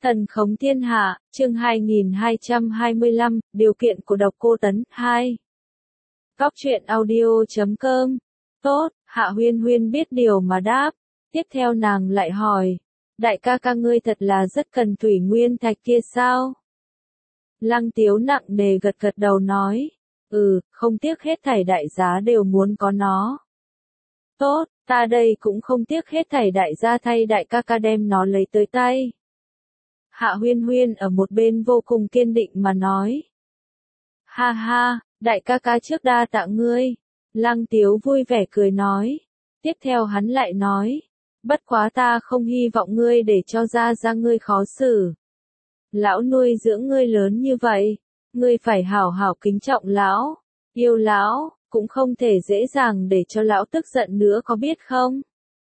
Thần khống thiên hạ, chương 2225, điều kiện của Độc Cô Tấn, 2. Góc truyện audio.com. Tốt, Hạ Huyên Huyên biết điều mà đáp. Tiếp theo nàng lại hỏi, đại ca ca ngươi thật là rất cần thủy nguyên thạch kia sao? Lăng Tiếu nặng nề gật gật đầu nói, không tiếc hết thảy đại giá đều muốn có nó. Tốt, ta đây cũng không tiếc hết thảy đại gia thay đại ca ca đem nó lấy tới tay. Hạ Huyên Huyên ở một bên vô cùng kiên định mà nói. Ha ha, đại ca ca trước đa tạ ngươi. Lăng Tiếu vui vẻ cười nói. Tiếp theo hắn lại nói. Bất quá ta không hy vọng ngươi để cho ra ngươi khó xử. Lão nuôi dưỡng ngươi lớn như vậy. Ngươi phải hảo hảo kính trọng lão. Yêu lão, cũng không thể dễ dàng để cho lão tức giận nữa có biết không?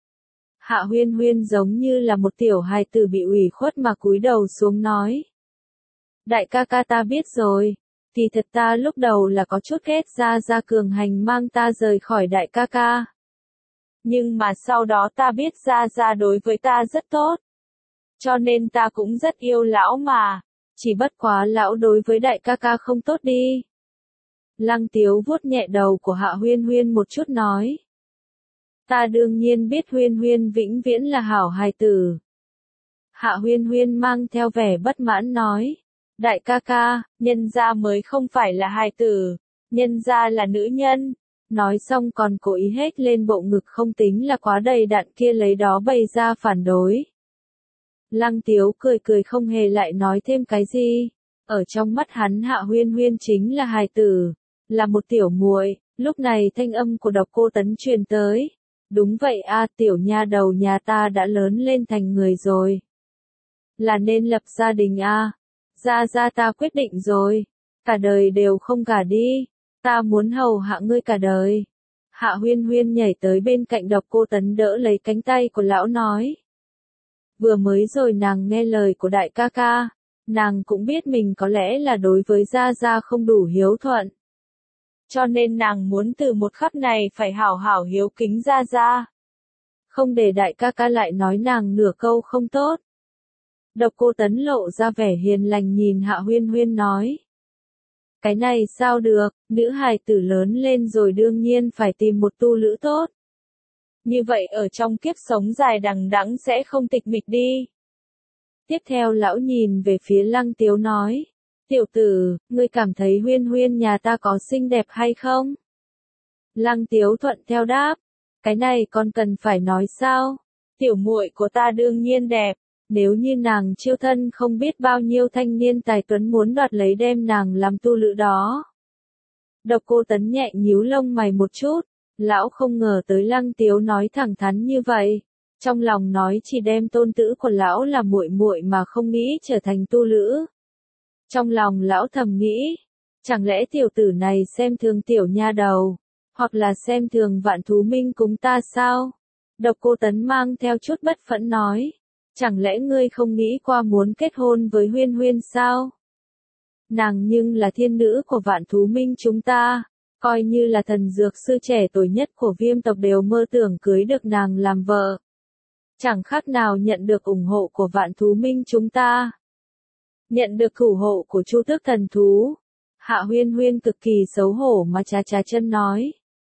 Hạ Huyên Huyên giống như là một tiểu hài tử bị ủy khuất mà cúi đầu xuống nói. Đại ca ca ta biết rồi, thì thật ta lúc đầu là có chút ghét ra cường hành mang ta rời khỏi đại ca ca. Nhưng mà sau đó ta biết ra đối với ta rất tốt. Cho nên ta cũng rất yêu lão mà, chỉ bất quá lão đối với đại ca ca không tốt đi. Lăng Tiếu vuốt nhẹ đầu của Hạ Huyên Huyên một chút nói. Ta đương nhiên biết Huyên Huyên vĩnh viễn là hảo hài tử. Hạ Huyên Huyên mang theo vẻ bất mãn nói. Đại ca ca, nhân gia mới không phải là hài tử, nhân gia là nữ nhân. Nói xong còn cố ý hét lên bộ ngực không tính là quá đầy đặn kia lấy đó bày ra phản đối. Lăng Tiếu cười không hề lại nói thêm cái gì. Ở trong mắt hắn Hạ Huyên Huyên chính là hài tử, là một tiểu muội. Lúc này thanh âm của Độc Cô Tấn truyền tới. Đúng vậy a, tiểu nha đầu nhà ta đã lớn lên thành người rồi. Là nên lập gia đình a. Ra ta quyết định rồi. Cả đời đều không gả đi. Ta muốn hầu hạ ngươi cả đời. Hạ Huyên Huyên nhảy tới bên cạnh Độc Cô Tấn đỡ lấy cánh tay của lão nói. Vừa mới rồi nàng nghe lời của đại ca ca. Nàng cũng biết mình có lẽ là đối với Gia không đủ hiếu thuận. Cho nên nàng muốn từ một khắc này phải hảo hảo hiếu kính Gia. Không để đại ca ca lại nói nàng nửa câu không tốt. Độc Cô Tấn lộ ra vẻ hiền lành nhìn Hạ Huyên Huyên nói. Cái này sao được, nữ hài tử lớn lên rồi đương nhiên phải tìm một tu lữ tốt. Như vậy ở trong kiếp sống dài đằng đẵng sẽ không tịch mịch đi. Tiếp theo lão nhìn về phía Lăng Tiếu nói. Tiểu tử, ngươi cảm thấy Huyên Huyên nhà ta có xinh đẹp hay không? Lăng Tiếu thuận theo đáp. Cái này còn cần phải nói sao? Tiểu muội của ta đương nhiên đẹp. Nếu như nàng chiêu thân không biết bao nhiêu thanh niên tài tuấn muốn đoạt lấy đem nàng làm tu lữ đó. Độc Cô Tấn nhẹ nhíu lông mày một chút. Lão không ngờ tới Lăng Tiếu nói thẳng thắn như vậy. Trong lòng nói chỉ đem tôn tử của lão là muội muội mà không nghĩ trở thành tu lữ. Trong lòng lão thầm nghĩ, chẳng lẽ tiểu tử này xem thường tiểu nha đầu, hoặc là xem thường Vạn Thú Minh Cúng ta sao? Độc Cô Tấn mang theo chút bất phẫn nói, chẳng lẽ ngươi không nghĩ qua muốn kết hôn với Huyên Huyên sao? Nàng nhưng là thiên nữ của Vạn Thú Minh chúng ta, coi như là thần dược sư trẻ tuổi nhất của Viêm tộc đều mơ tưởng cưới được nàng làm vợ. Chẳng khác nào nhận được ủng hộ của Vạn Thú Minh chúng ta. Nhận được thủ hộ của Chu Tước thần thú. Hạ Huyên Huyên cực kỳ xấu hổ mà chà chân nói.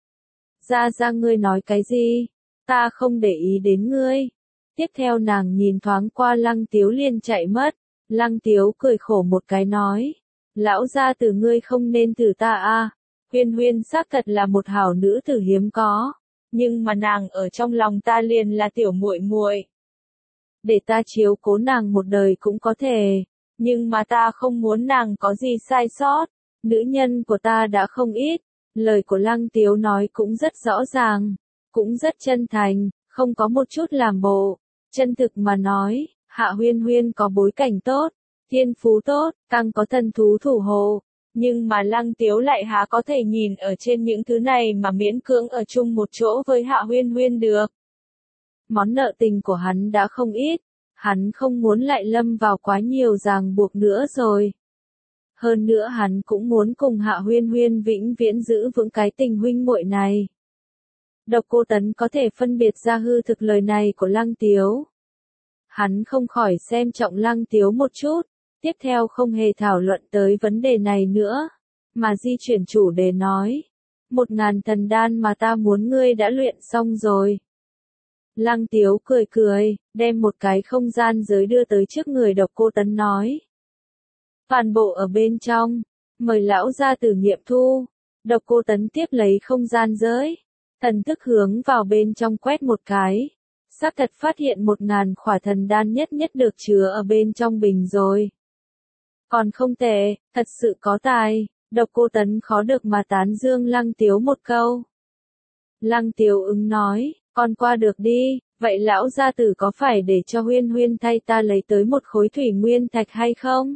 Ra ngươi nói cái gì? Ta không để ý đến ngươi. Tiếp theo nàng nhìn thoáng qua Lăng Tiếu liền chạy mất. Lăng Tiếu cười khổ một cái nói. Lão gia tử ngươi không nên thử ta a. Huyên Huyên xác thật là một hảo nữ tử hiếm có. Nhưng mà nàng ở trong lòng ta liền là tiểu muội muội. Để ta chiếu cố nàng một đời cũng có thể. Nhưng mà ta không muốn nàng có gì sai sót. Nữ nhân của ta đã không ít. Lời của Lăng Tiếu nói cũng rất rõ ràng. Cũng rất chân thành. Không có một chút làm bộ. Chân thực mà nói. Hạ Huyên Huyên có bối cảnh tốt. Thiên phú tốt. Càng có thần thú thủ hộ. Nhưng mà Lăng Tiếu lại há có thể nhìn ở trên những thứ này mà miễn cưỡng ở chung một chỗ với Hạ Huyên Huyên được. Món nợ tình của hắn đã không ít. Hắn không muốn lại lâm vào quá nhiều ràng buộc nữa rồi. Hơn nữa hắn cũng muốn cùng Hạ Huyên Huyên vĩnh viễn giữ vững cái tình huynh muội này. Độc Cô Tấn có thể phân biệt ra hư thực lời này của Lăng Tiếu. Hắn không khỏi xem trọng Lăng Tiếu một chút, tiếp theo không hề thảo luận tới vấn đề này nữa, mà di chuyển chủ đề nói. 1000 thần đan mà ta muốn ngươi đã luyện xong rồi. Lăng Tiếu cười cười, đem một cái không gian giới đưa tới trước người Độc Cô Tấn nói. Toàn bộ ở bên trong, mời lão gia tử nghiệm thu. Độc Cô Tấn tiếp lấy không gian giới, thần thức hướng vào bên trong quét một cái. Xác thật phát hiện 1000 khỏa thần đan nhất nhất được chứa ở bên trong bình rồi. Còn không tệ, thật sự có tài. Độc Cô Tấn khó được mà tán dương Lăng Tiếu một câu. Lăng Tiếu ứng nói, con qua được đi, vậy lão gia tử có phải để cho Huyên Huyên thay ta lấy tới một khối thủy nguyên thạch hay không?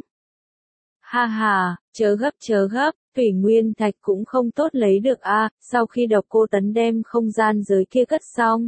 Ha ha, chớ gấp, thủy nguyên thạch cũng không tốt lấy được a. Sau khi Độc Cô Tấn đem không gian giới kia cất xong,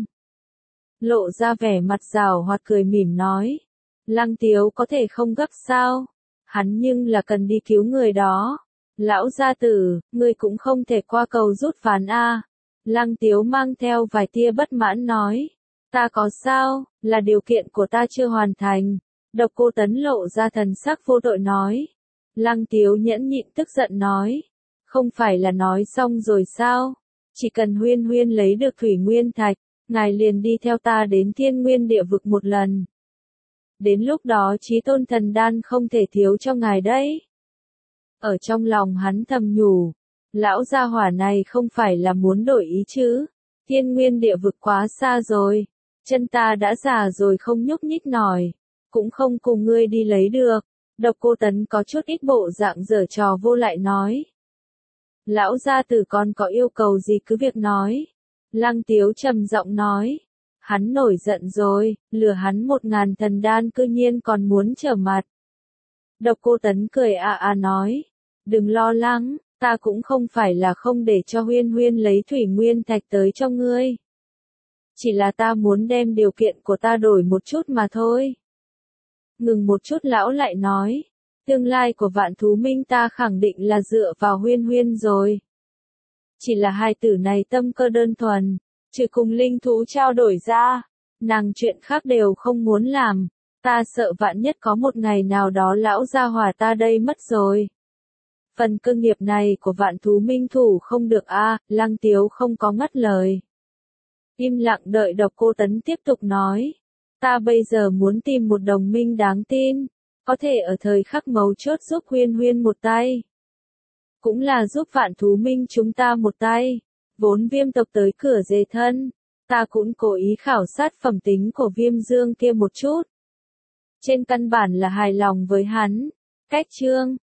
lộ ra vẻ mặt giảo hoạt cười mỉm nói. Lăng Tiếu có thể không gấp sao? Hắn nhưng là cần đi cứu người đó. Lão gia tử, ngươi cũng không thể qua cầu rút ván a. Lăng Tiếu mang theo vài tia bất mãn nói. Ta có sao, là điều kiện của ta chưa hoàn thành. Độc Cô Tấn lộ ra thần sắc vô tội nói. Lăng Tiếu nhẫn nhịn tức giận nói. Không phải là nói xong rồi sao? Chỉ cần Huyên Huyên lấy được thủy nguyên thạch, ngài liền đi theo ta đến Thiên Nguyên địa vực một lần. Đến lúc đó Chí Tôn thần đan không thể thiếu cho ngài đấy. Ở trong lòng hắn thầm nhủ, lão gia hỏa này không phải là muốn đổi ý chứ? Thiên Nguyên địa vực quá xa rồi, chân ta đã già rồi không nhúc nhích nổi, cũng không cùng ngươi đi lấy được. Độc Cô Tấn có chút ít bộ dạng giở trò vô lại nói. Lão gia tử con có yêu cầu gì cứ việc nói. Lăng Tiếu trầm giọng nói. Hắn nổi giận rồi, lừa hắn 1000 thần đan cư nhiên còn muốn trở mặt. Độc Cô Tấn cười nói. Đừng lo lắng, ta cũng không phải là không để cho Huyên Huyên lấy thủy nguyên thạch tới cho ngươi. Chỉ là ta muốn đem điều kiện của ta đổi một chút mà thôi. Ngừng một chút lão lại nói. Tương lai của Vạn Thú Minh ta khẳng định là dựa vào Huyên Huyên rồi. Chỉ là hai tử này tâm cơ đơn thuần, trừ cùng linh thú trao đổi ra, nàng chuyện khác đều không muốn làm. Ta sợ vạn nhất có một ngày nào đó lão gia hỏa ta đây mất rồi. Phần cơ nghiệp này của Vạn Thú Minh thủ không được a. Lăng Tiếu không có ngắt lời. Im lặng đợi Độc Cô Tấn tiếp tục nói. Ta bây giờ muốn tìm một đồng minh đáng tin, có thể ở thời khắc mấu chốt giúp Huyên Huyên một tay. Cũng là giúp Vạn Thú Minh chúng ta một tay. Vốn Viêm tộc tới cửa dề thân, ta cũng cố ý khảo sát phẩm tính của Viêm Dương kia một chút. Trên căn bản là hài lòng với hắn. Cách chương